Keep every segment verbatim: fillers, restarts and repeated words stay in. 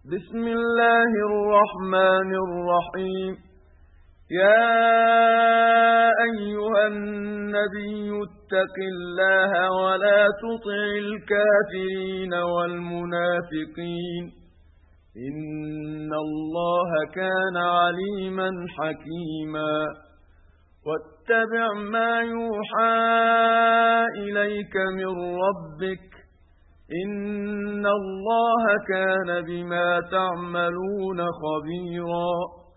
بسم الله الرحمن الرحيم. يا أيها النبي اتق الله ولا تطع الكافرين والمنافقين إن الله كان عليما حكيما. واتبع ما يوحى إليك من ربك إن الله كان بما تعملون خبيرا.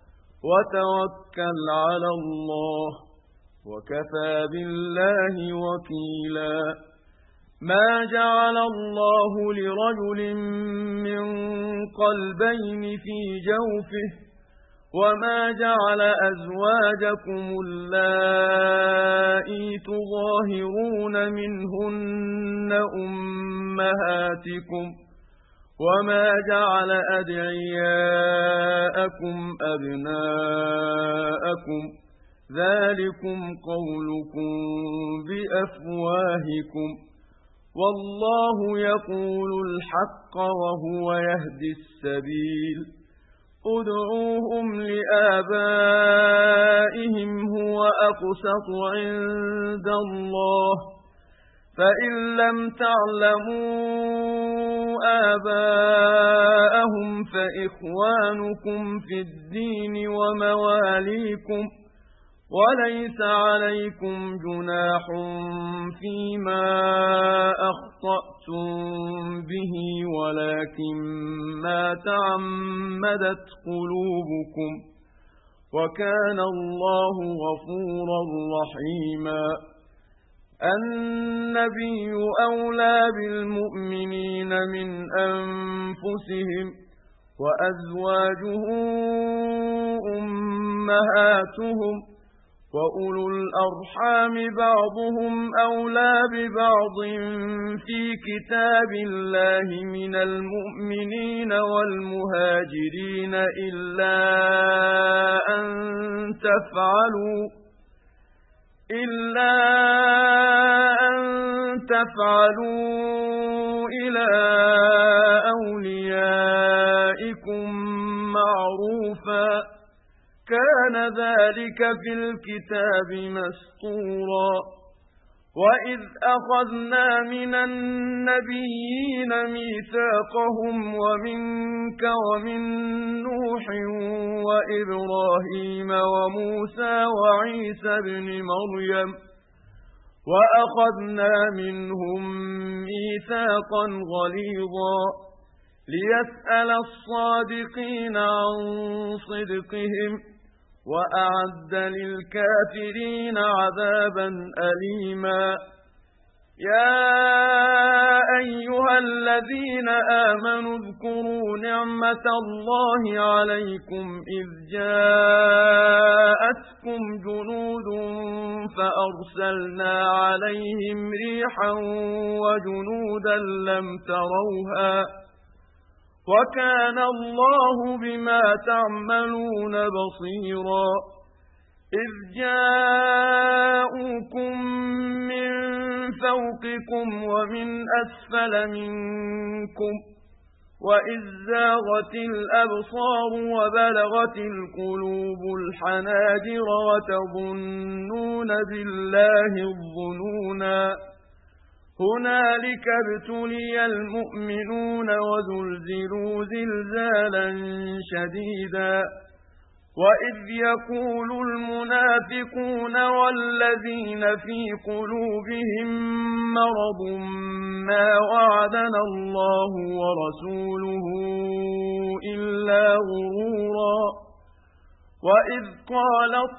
وتوكل على الله وكفى بالله وكيلا. ما جعل الله لرجل من قلبين في جوفه وما جعل أزواجكم اللائي تظاهرون منهن أمهاتكم وما جعل أدعياءكم أبناءكم ذلكم قولكم بأفواهكم والله يقول الحق وهو يهدي السبيل. ادعوهم لآبائهم هو أقسط عند الله فإن لم تعلموا آباءهم فإخوانكم في الدين ومواليكم وليس عليكم جناح فيما أخطأتم به ولكن ما تعمدت قلوبكم وكان الله غفورا رحيما. النبي أولى بالمؤمنين من أنفسهم وأزواجه أمهاتهم وأولو الأرحام بعضهم أولى ببعض في كتاب الله من المؤمنين والمهاجرين إلا أن تفعلوا إلا أن تفعلوا إلى أوليائكم معروفا كان ذلك في الكتاب مسطورا. وإذ أخذنا من النبيين ميثاقهم ومنك ومن نوح وإبراهيم وموسى وعيسى ابن مريم وأخذنا منهم ميثاقا غليظا ليسأل الصادقين عن صدقهم وأعد للكافرين عذابا أليما. يا أيها الذين آمنوا اذكروا نعمة الله عليكم إذ جاءتكم جنود فأرسلنا عليهم ريحا وجنودا لم تروها وكان الله بما تعملون بصيرا. إذ جاءوكم من فوقكم ومن أسفل منكم وإذ زاغت الأبصار وبلغت القلوب الحناجر وتظنون بالله الظنونا. هنالك ابتلي المؤمنون وزلزلوا زلزالا شديدا. وإذ يقول المنافقون والذين في قلوبهم مرض ما وعدنا الله ورسوله إلا غرورا. وإذ قالت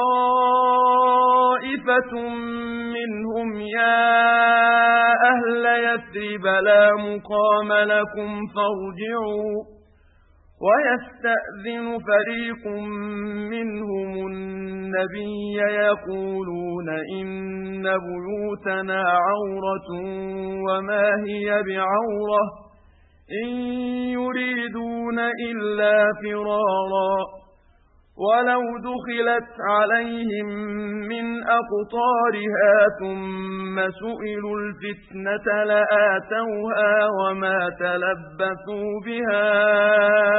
طائفة منهم يا أهل يثرب لا مقام لكم فارجعوا ويستأذن فريق منهم النبي يقولون إن بيوتنا عورة وما هي بعورة إن يريدون إلا فرارا. ولو دخلت عليهم من أقطارها ثم سئلوا الفتنة لآتوها وما تلبثوا بها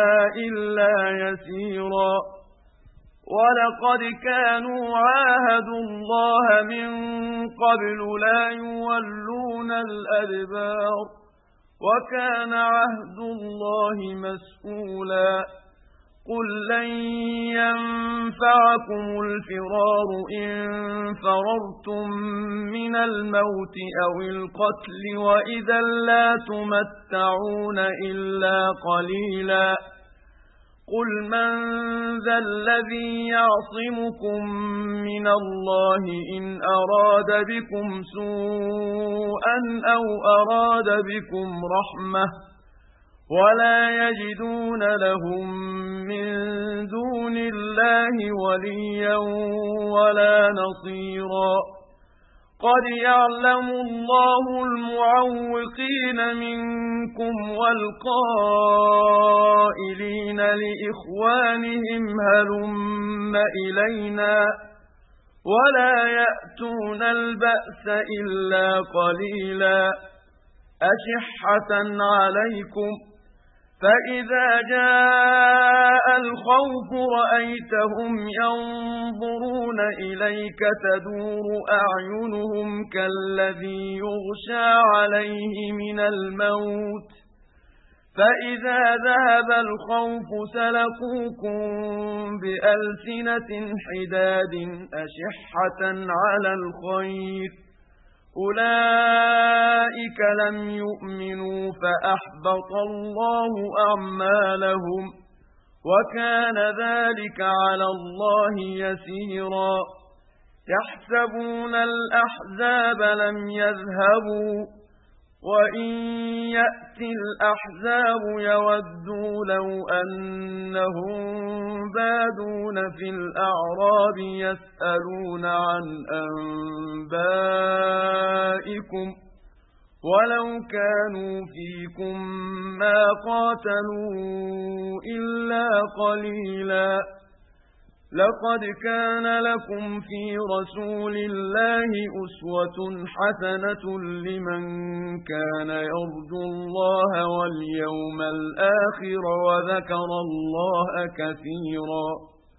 ولقد كانوا عاهدوا الله من قبل لا يولون الأدبار وكان عهد الله مسؤولا قل لن ينفعكم الفرار إن فررتم من الموت أو القتل وإذا لا تمتعون إلا قليلا قل من ذا الذي يعصمكم من الله إن أراد بكم سوءا أو أراد بكم رحمة ولا يجدون لهم من دون الله وليا ولا نصيرا قد يعلم الله المعوقين منكم والقائلين لإخوانهم هلم إلينا ولا يأتون البأس إلا قليلا أشحة عليكم فإذا جاء الخوف رأيتهم ينظرون إليك تدور أعينهم كالذي يغشى عليه من الموت فإذا ذهب الخوف سلقوكم بألسنة حداد أشحة على الخير أولئك لم يؤمنوا فأحبط الله أعمالهم وكان ذلك على الله يسيرا يحسبون الأحزاب لم يذهبوا وإن يأتي الأحزاب يودوا لو أنهم بادون في الأعراب يسألون عن أنبائكم ولو كانوا فيكم ما قاتلوا إلا قليلا لقد كان لكم في رسول الله أسوة حسنة لمن كان يرجو الله واليوم الآخر وذكر الله كثيرا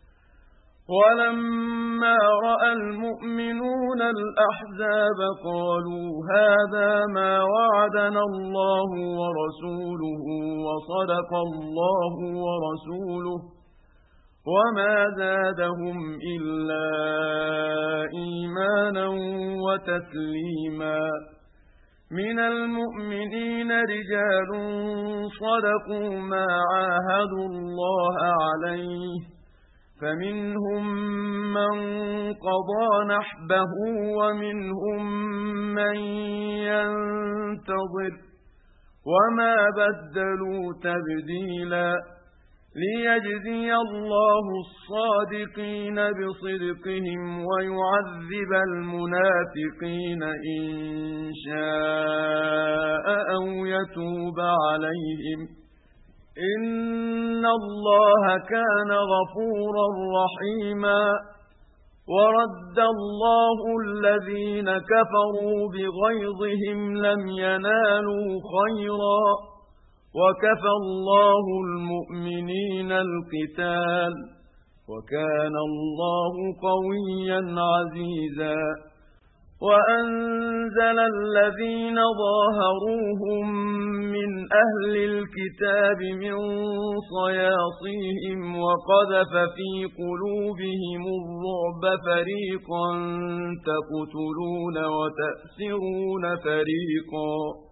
ولما رأى المؤمنون الأحزاب قالوا هذا ما وعدنا الله ورسوله وصدق الله ورسوله وما زادهم إلا إيمانا وتسليما من المؤمنين رجال صدقوا ما عاهدوا الله عليه فمنهم من قضى نحبه ومنهم من ينتظر وما بدلوا تبديلا ليجزي الله الصادقين بصدقهم ويعذب المنافقين إن شاء أو يتوب عليهم إن الله كان غفورا رحيما ورد الله الذين كفروا بغيظهم لم ينالوا خيرا وكفى الله المؤمنين القتال وكان الله قويا عزيزا وأنزل الذين ظاهروهم من أهل الكتاب من صياصيهم وقذف في قلوبهم الرعب فريقا تقتلون وتأسرون فريقا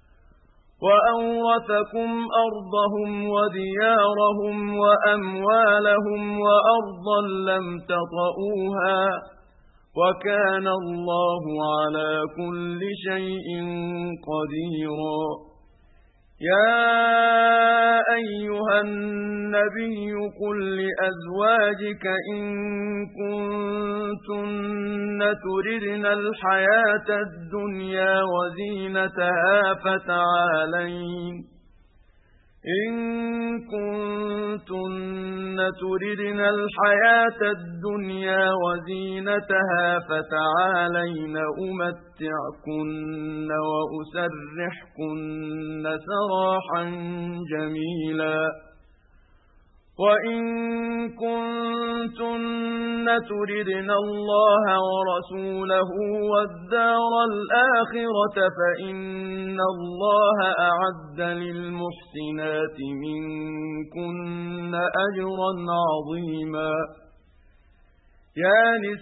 وأورثكم أرضهم وديارهم وأموالهم وأرضا لم تطئوها وكان الله على كل شيء قديرا يا أيها النبي قل لأزواجك إن كنتن تردن الحياة الدنيا وزينتها فتعالين إن كنتن تردن الحياة الدنيا وزينتها فتعالين أمتعكن وأسرحكن سراحا جميلا وَإِن كُنتُنَّ تُرِدْنَ اللَّهَ وَرَسُولَهُ وَالدَّارَ الْآخِرَةَ فَإِنَّ اللَّهَ أَعَدَّ لِلْمُحْسِنَاتِ مِنكُنَّ أَجْرًا عَظِيمًا. يا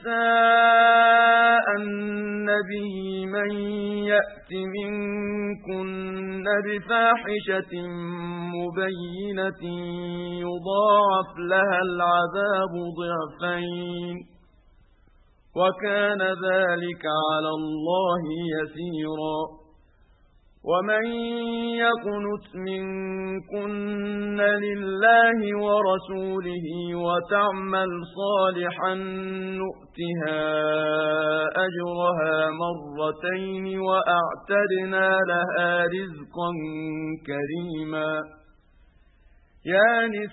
نساء النبي من يأت منكن بفاحشة مبينة يضاعف لها العذاب ضعفين وكان ذلك على الله يسيرا. ومن يقنت منكن لله ورسوله وتعمل صالحا نؤتها أجرها مرتين وأعتدنا لها رزقا كريما. يا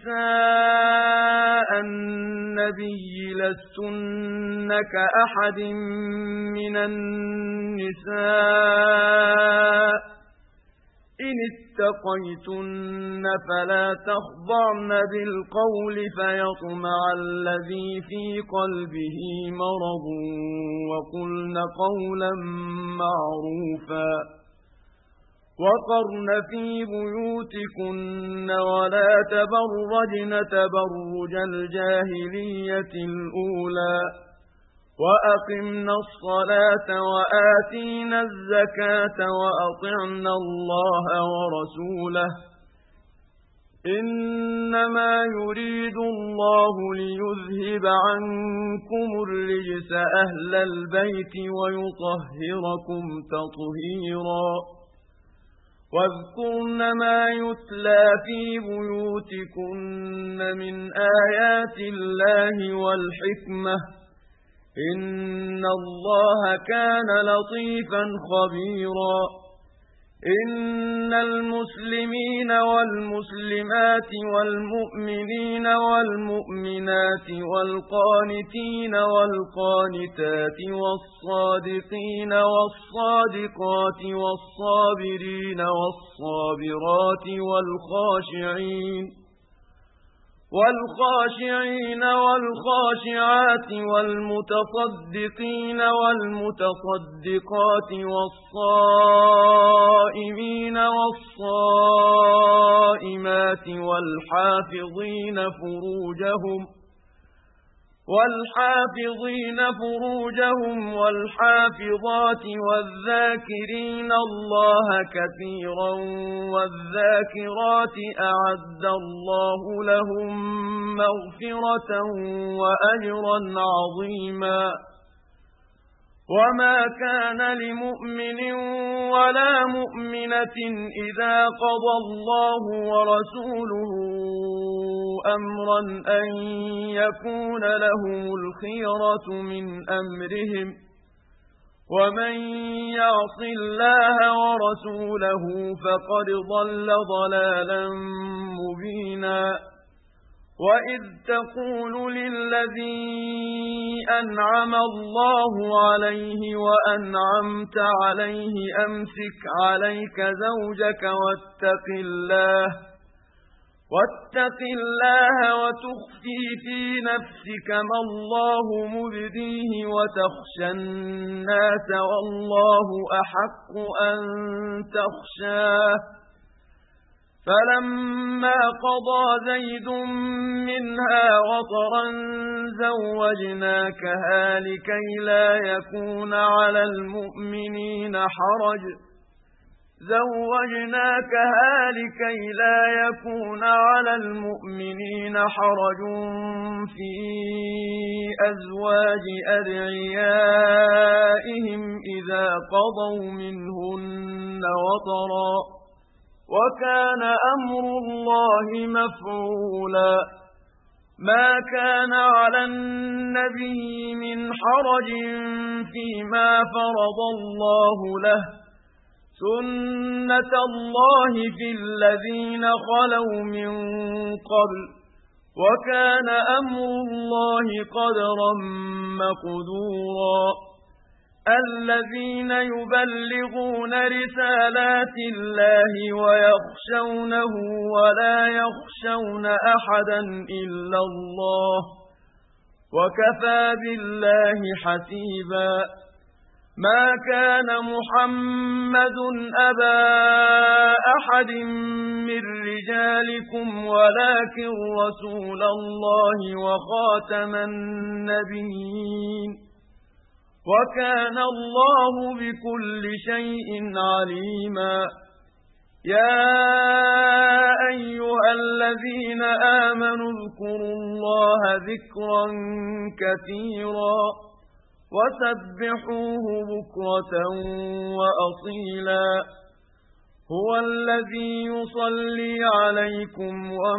نساء النبي لستن كأحد من النساء إن اتقيتن فلا تخضعن بالقول فيطمع الذي في قلبه مرض وقلن قولا معروفا. وقرن في بيوتكن ولا تبرجن تبرج الجاهلية الأولى وأقمنا الصلاة وآتينا الزكاة وأطعنا الله ورسوله إنما يريد الله ليذهب عنكم الرجس أهل البيت ويطهركم تطهيرا. واذكرن ما يتلى في بيوتكن من آيات الله والحكمة إن الله كان لطيفا خبيرا. إن المسلمين والمسلمات والمؤمنين والمؤمنات والقانتين والقانتات والصادقين والصادقات والصابرين والصابرات والخاشعين والخاشعين والخاشعات والمتصدقين والمتصدقات والصائمين والصائمات والحافظين فروجهم والحافظين فروجهم والحافظات والذاكرين الله كثيرا والذاكرات أعد الله لهم مغفرة وأجرا عظيما. وما كان لمؤمن ولا مؤمنة إذا قضى الله ورسوله أمرا أن يكون لهم الخيرة من أمرهم ومن يعص الله ورسوله فقد ضل ضلالا مبينا. وإذ تقول للذي أنعم الله عليه وأنعمت عليه أمسك عليك زوجك واتق الله واتق الله وتخفي في نفسك ما الله مبديه وتخشى الناس والله أحق أن تخشاه. فلما قضى زيد منها وطرا زوجناكها لكي لا يكون على المؤمنين حرج زوجناكها لكي لا يكون على المؤمنين حرج في أزواج أدعيائهم إذا قضوا منهن وطرا وكان أمر الله مفعولا. ما كان على النبي من حرج فيما فرض الله له سنة الله في الذين خلوا من قبل وكان أمر الله قدرا مقدورا. الذين يبلغون رسالات الله ويخشونه ولا يخشون أحدا إلا الله وكفى بالله حسيبا ما كان محمد أبا أحد من رجالكم ولكن رسول الله وخاتم النبيين وكان الله بكل شيء عليما يا أيها الذين آمنوا اذكروا الله ذكرا كثيرا وسبحوه بكرة وأصيلا هو الذي يصلي عليكم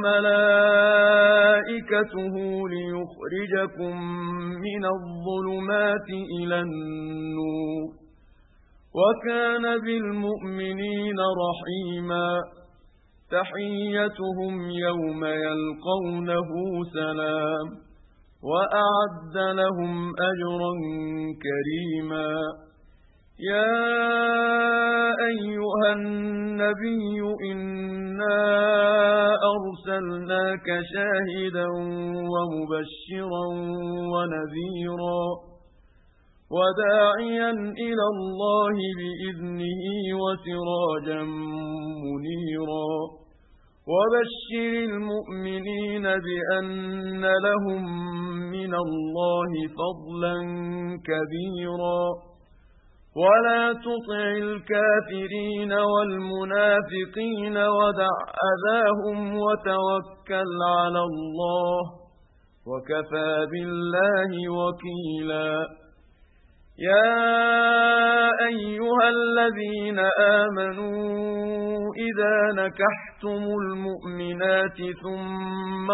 وملائكته ليخرجكم من الظلمات إلى النور وكان بالمؤمنين رحيما تحيتهم يوم يلقونه سلام وأعد لهم أجرا كريما يا أيها النبي إنا أرسلناك شاهدا ومبشرا ونذيرا وداعيا إلى الله بإذنه وسراجا منيرا وبشر المؤمنين بأن لهم من الله فضلا كبيرا ولا تطع الكافرين والمنافقين ودع أذاهم وتوكل على الله وكفى بالله وكيلا يا أيها الذين آمنوا إذا نكحتم المؤمنات ثم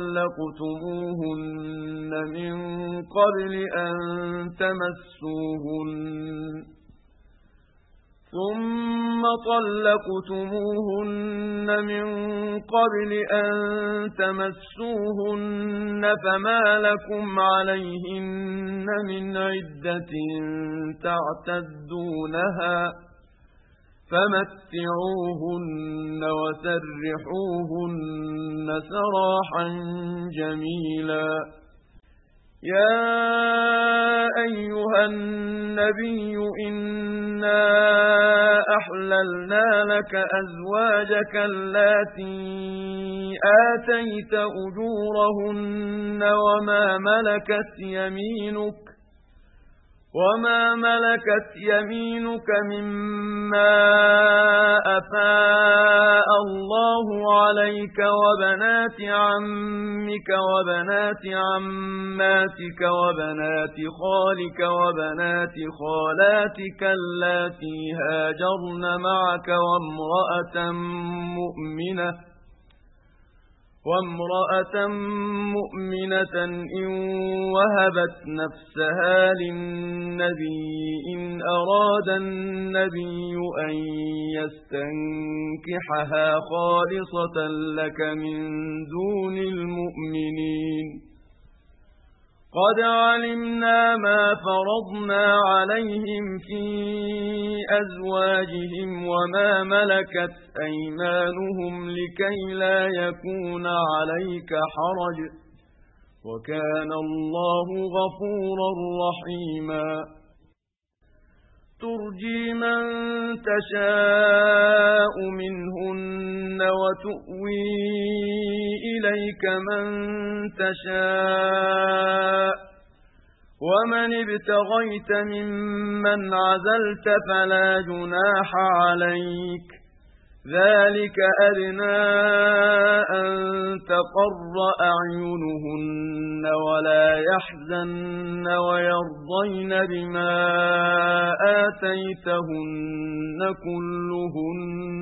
طلقتموهن من قبل أن تمسوهن ثم طلقتموهن من قبل أن تمسوهن فما لكم عليهن من عدة تعتدونها فمتعوهن وسرحوهن سراحا جميلا يا أيها النبي إنا أحللنا لك أزواجك اللاتي آتيت أجورهن وما ملكت يمينك وما ملكت يمينك مما أفاء الله عليك وبنات عمك وبنات عماتك وبنات خالك وبنات خالاتك اللاتي هاجرن معك وامرأة مؤمنة وامرأة مؤمنة إن وهبت نفسها للنبي إن أراد النبي أن يستنكحها خالصة لك من دون المؤمنين قد علمنا ما فرضنا عليهم في أزواجهم وما ملكت أيمانهم لكي لا يكون عليك حرج وكان الله غفورا رحيما ترجي من تشاء منهن وتؤوي إليك من تشاء ومن ابتغيت ممن عزلت فلا جناح عليك ذلك أدنى أن تقر أعينهن ولا يحزن ويرضين بما آتيتهن كلهن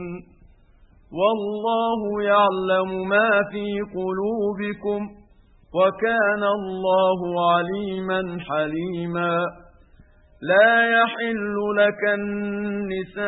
والله يعلم ما في قلوبكم وكان الله عليما حليما لا يحل لك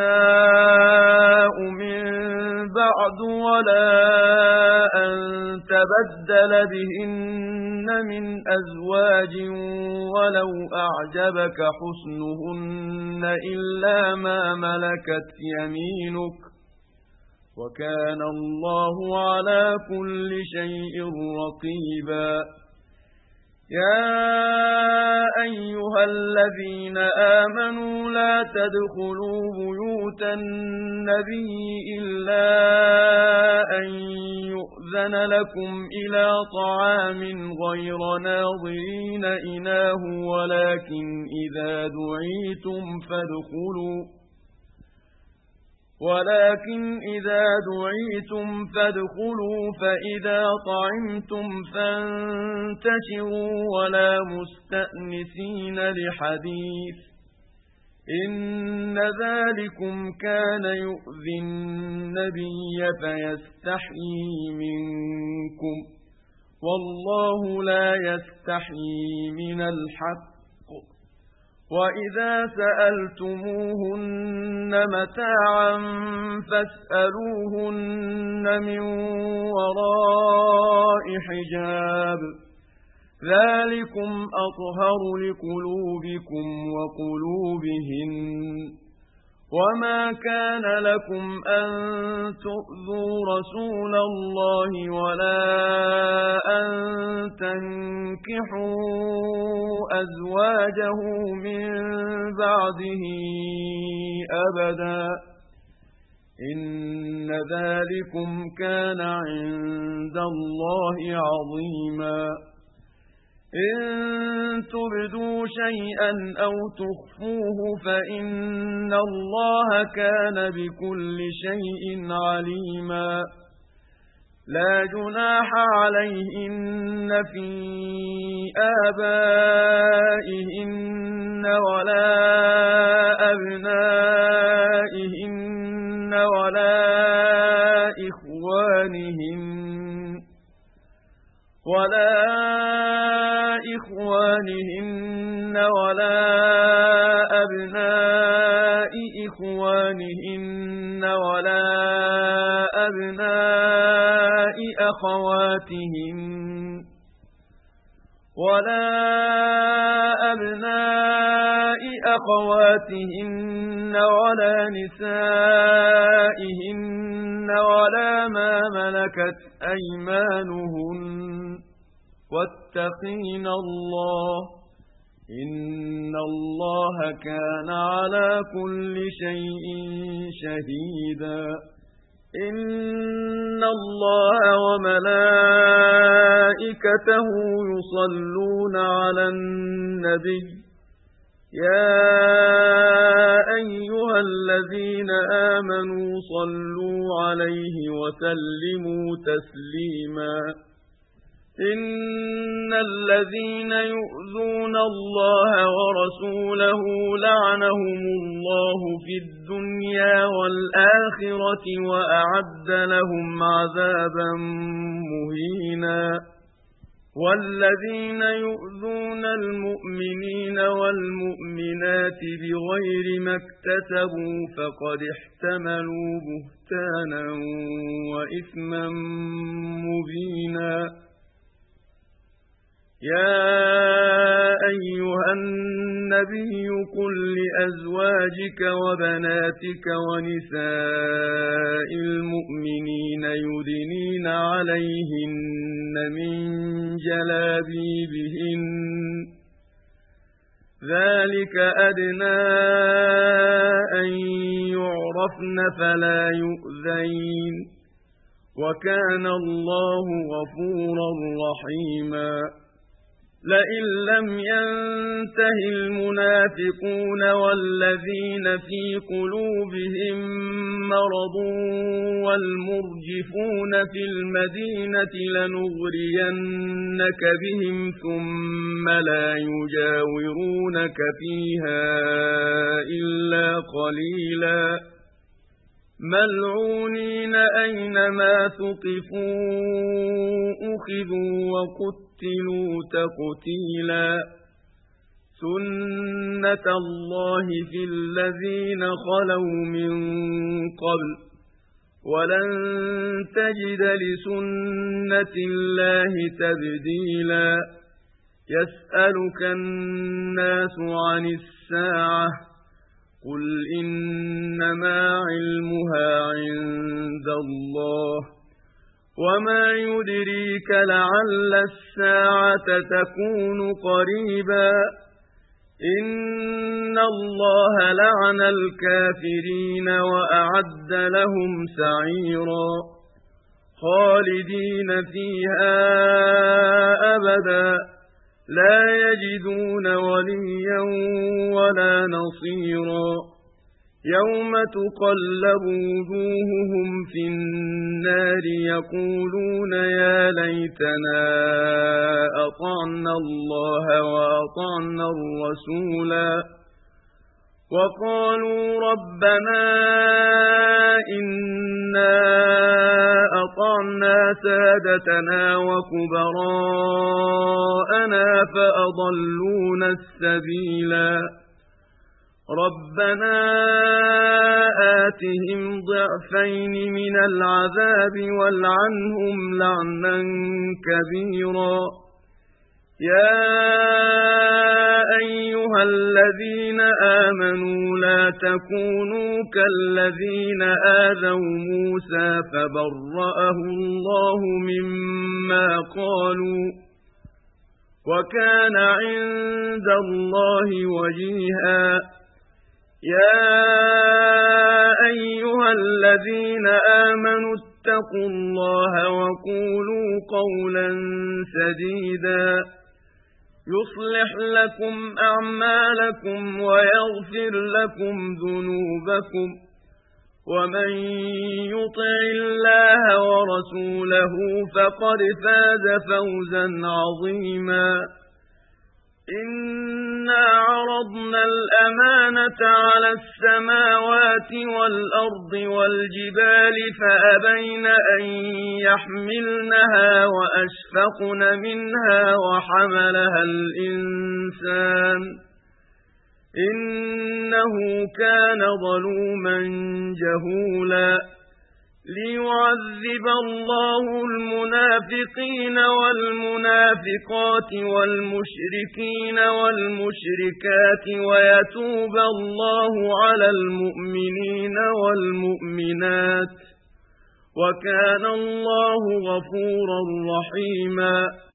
النساء من بعد ولا أن تبدل بهن من أزواج ولو أعجبك حسنهن إلا ما ملكت يمينك وكان الله على كل شيء رقيبا يا أيها الذين آمنوا لا تدخلوا بيوت النبي إلا أن يؤذن لكم إلى طعام غير ناظرين إناه ولكن إذا دعيتم فادخلوا ولكن إذا دعيتم فادخلوا فإذا طعمتم فانتشروا ولا مستأنسين لحديث إن ذلكم كان يؤذي النبي فيستحيي منكم والله لا يستحيي من الحق وإذا سألتموهن متاعا فاسألوهن من وراء حجاب ذلكم أطهر لقلوبكم وقلوبهن وما كان لكم أن تؤذوا رسول الله ولا أن تنكحوا أزواجه من بعده أبدا إن ذلكم كان عند الله عظيما إن تبدوا شيئا أو تخفوه فإن الله كان بكل شيء عليما لا جناح عليهن في آبائهن ولا أبنائهن ولا إخوانهن ولا إخوانهن ولا أبناء إخوانهن ولا أبناء أخواتهن ولا أبناء أخواتهن ولا نسائهن ولا ما ملكت أيمانهن واتقين الله إن الله كان على كل شيء شهيدا إن الله وملائكته يصلون على النبي يا أيها الذين آمنوا صلوا عليه وسلموا تسليما إن الذين يؤذون الله ورسوله لعنهم الله في الدنيا والآخرة وأعد لهم عذابا مهينا والذين يؤذون المؤمنين والمؤمنات بغير ما اكتسبوا فقد احتملوا بهتانا وإثما مبينا يا أيها النبي قل لأزواجك وبناتك ونساء المؤمنين يدنين عليهن من جلابيبهن ذلك أدنى أن يعرفن فلا يؤذين وكان الله غفورا رحيما لئن لم ينته المنافقون والذين في قلوبهم مرض والمرجفون في المدينة لنغرينك بهم ثم لا يجاورونك فيها إلا قليلا ملعونين أينما ثقفوا أخذوا وقتلوا تقتيلا سنة الله في الذين خلوا من قبل ولن تجد لسنة الله تبديلا يسألك الناس عن الساعة قل إنما علمها عند الله وما يدريك لعل الساعة تكون قريبا إن الله لعن الكافرين وأعد لهم سعيرا خالدين فيها أبدا لا يجدون وليا ولا نصيرا يوم تقلب وجوههم في النار يقولون يا ليتنا أطعنا الله وأطعنا الرسولا وقالوا ربنا إنا أطعنا سادتنا وكبراءنا فأضلونا السبيلا ربنا آتهم ضعفين من العذاب والعنهم لعنا كبيرا يا أيها الذين آمنوا لا تكونوا كالذين آذوا موسى فبرأه الله مما قالوا وكان عند الله وجيها يا أيها الذين آمنوا اتقوا الله وقولوا قولا سديدا يصلح لكم أعمالكم ويغفر لكم ذنوبكم ومن يطع الله ورسوله فقد فاز فوزا عظيما إنا عرضنا الأمانة على السماوات والأرض والجبال فأبين أن يحملنها وأشفقن منها وحملها الإنسان إنه كان ظلوما جهولا ليعذب الله المنافقين والمنافقات والمشركين والمشركات ويتوب الله على المؤمنين والمؤمنات وكان الله غفورا رحيما